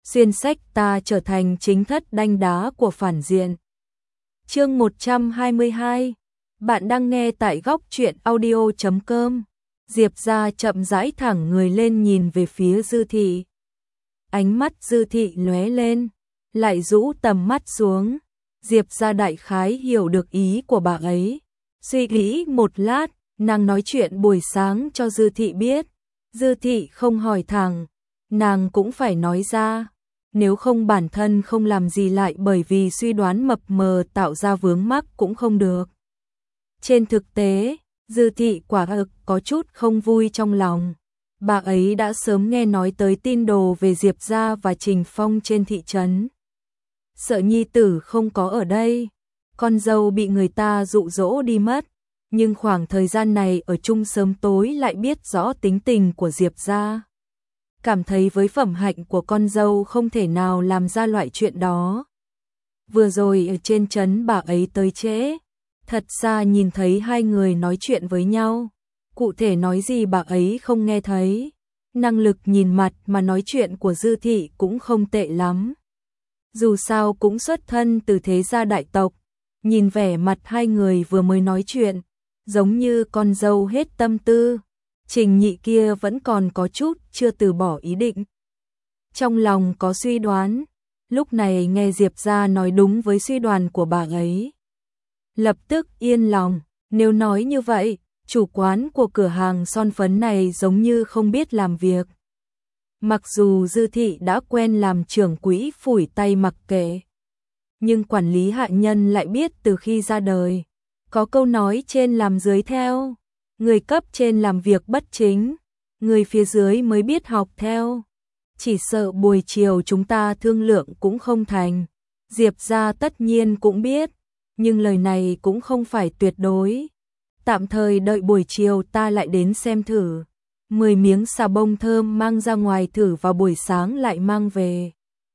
xuyên sách ta trở thành chính thất đanh đá của phản diện. Chương 122. Bạn đang nghe tại góc truyện audio.com. Diệp Gia chậm rãi thẳng người lên nhìn về phía Dư Thị. Ánh mắt Dư Thị lóe lên, lại rũ tầm mắt xuống. Diệp Gia đại khái hiểu được ý của bà ấy. Suy nghĩ một lát, nàng nói chuyện buổi sáng cho Dư Thị biết. Dư Thị không hỏi thẳng, nàng cũng phải nói ra. Nếu không bản thân không làm gì lại bởi vì suy đoán mập mờ tạo ra vướng mắc cũng không được. Trên thực tế, Dư Thị quả thực có chút không vui trong lòng. Bà ấy đã sớm nghe nói tới tin đồ về Diệp Gia và Trình Phong trên thị trấn. Sợ nhi tử không có ở đây, con dâu bị người ta dụ dỗ đi mất. Nhưng khoảng thời gian này ở chung sớm tối lại biết rõ tính tình của Diệp Gia. Cảm thấy với phẩm hạnh của con dâu không thể nào làm ra loại chuyện đó. Vừa rồi ở trên trấn bà ấy tới trễ, thật ra nhìn thấy hai người nói chuyện với nhau. Cụ thể nói gì bà ấy không nghe thấy. Năng lực nhìn mặt mà nói chuyện của Dư Thị cũng không tệ lắm. Dù sao cũng xuất thân từ thế gia đại tộc. Nhìn vẻ mặt hai người vừa mới nói chuyện, giống như con dâu hết tâm tư. Trình Nhị kia vẫn còn có chút chưa từ bỏ ý định. Trong lòng có suy đoán, lúc này nghe Diệp Gia nói đúng với suy đoán của bà ấy. Lập tức yên lòng, nếu nói như vậy, chủ quán của cửa hàng son phấn này giống như không biết làm việc. Mặc dù Dư Thị đã quen làm trưởng quỹ phủi tay mặc kệ, nhưng quản lý hạ nhân lại biết từ khi ra đời. Có câu nói trên làm dưới theo, người cấp trên làm việc bất chính, người phía dưới mới biết học theo. Chỉ sợ buổi chiều chúng ta thương lượng cũng không thành. Diệp Gia tất nhiên cũng biết, nhưng lời này cũng không phải tuyệt đối. Tạm thời đợi buổi chiều ta lại đến xem thử. 10 miếng xà bông thơm mang ra ngoài thử vào buổi sáng lại mang về.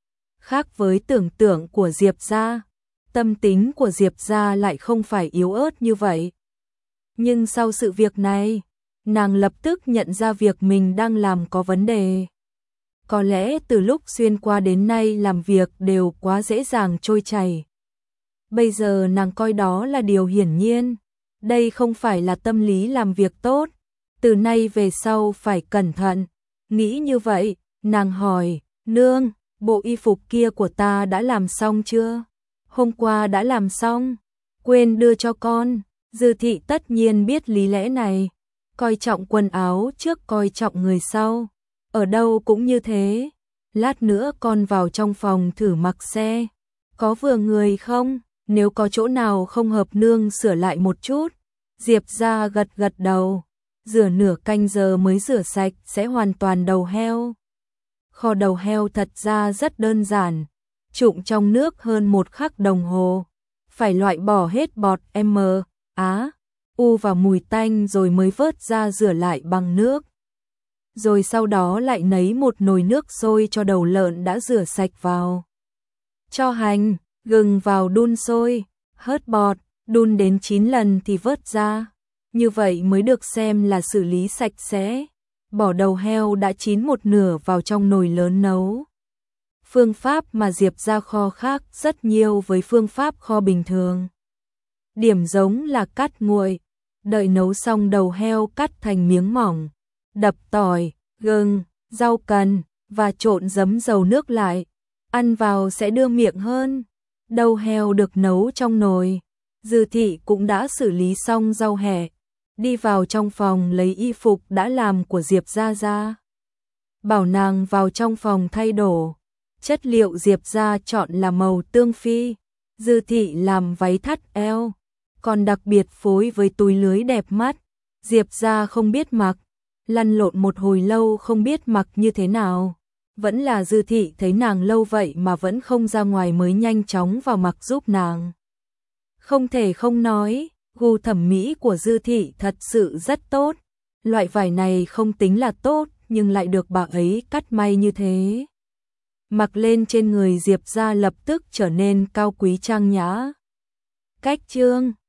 Khác với tưởng tượng của Diệp Gia, tâm tính của Diệp Gia lại không phải yếu ớt như vậy. Nhưng sau sự việc này, nàng lập tức nhận ra việc mình đang làm có vấn đề. Có lẽ từ lúc xuyên qua đến nay làm việc đều quá dễ dàng trôi chảy. Bây giờ nàng coi đó là điều hiển nhiên. Đây không phải là tâm lý làm việc tốt. Từ nay về sau phải cẩn thận. Nghĩ như vậy, nàng hỏi, nương, bộ y phục kia của ta đã làm xong chưa? Hôm qua đã làm xong, quên đưa cho con. Dư Thị tất nhiên biết lý lẽ này. Coi trọng quần áo trước coi trọng người sau. Ở đâu cũng như thế. Lát nữa con vào trong phòng thử mặc xe. Có vừa người không? Nếu có chỗ nào không hợp nương sửa lại một chút. Diệp Gia gật gật đầu. Rửa nửa canh giờ mới rửa sạch sẽ hoàn toàn đầu heo. Kho đầu heo thật ra rất đơn giản. Trụng trong nước hơn 1 khắc đồng hồ. Phải loại bỏ hết bọt M, Á, U và mùi tanh rồi mới vớt ra rửa lại bằng nước. Rồi sau đó lại nấy một nồi nước sôi cho đầu lợn đã rửa sạch vào. Cho hành, gừng vào đun sôi, hớt bọt, đun đến 9 lần thì vớt ra. Như vậy mới được xem là xử lý sạch sẽ. Bỏ đầu heo đã chín một nửa vào trong nồi lớn nấu. Phương pháp mà Diệp Gia kho khác rất nhiều với phương pháp kho bình thường. Điểm giống là cắt nguội, đợi nấu xong đầu heo cắt thành miếng mỏng, đập tỏi, gừng, rau cần và trộn giấm dầu nước lại, ăn vào sẽ đưa miệng hơn. Đầu heo được nấu trong nồi, Dư Thị cũng đã xử lý xong rau hẹ, đi vào trong phòng lấy y phục đã làm của Diệp Gia ra. Bảo nàng vào trong phòng thay đồ, chất liệu Diệp Gia chọn là màu tương phi, Dư Thị làm váy thắt eo, còn đặc biệt phối với túi lưới đẹp mắt. Diệp Gia không biết mặc, lăn lộn một hồi lâu không biết mặc như thế nào. Vẫn là Dư Thị thấy nàng lâu vậy mà vẫn không ra ngoài mới nhanh chóng vào mặc giúp nàng. Không thể không nói, gu thẩm mỹ của Dư Thị thật sự rất tốt. Loại vải này không tính là tốt nhưng lại được bà ấy cắt may như thế. Mặc lên trên người Diệp Gia lập tức trở nên cao quý trang nhã. Cách chương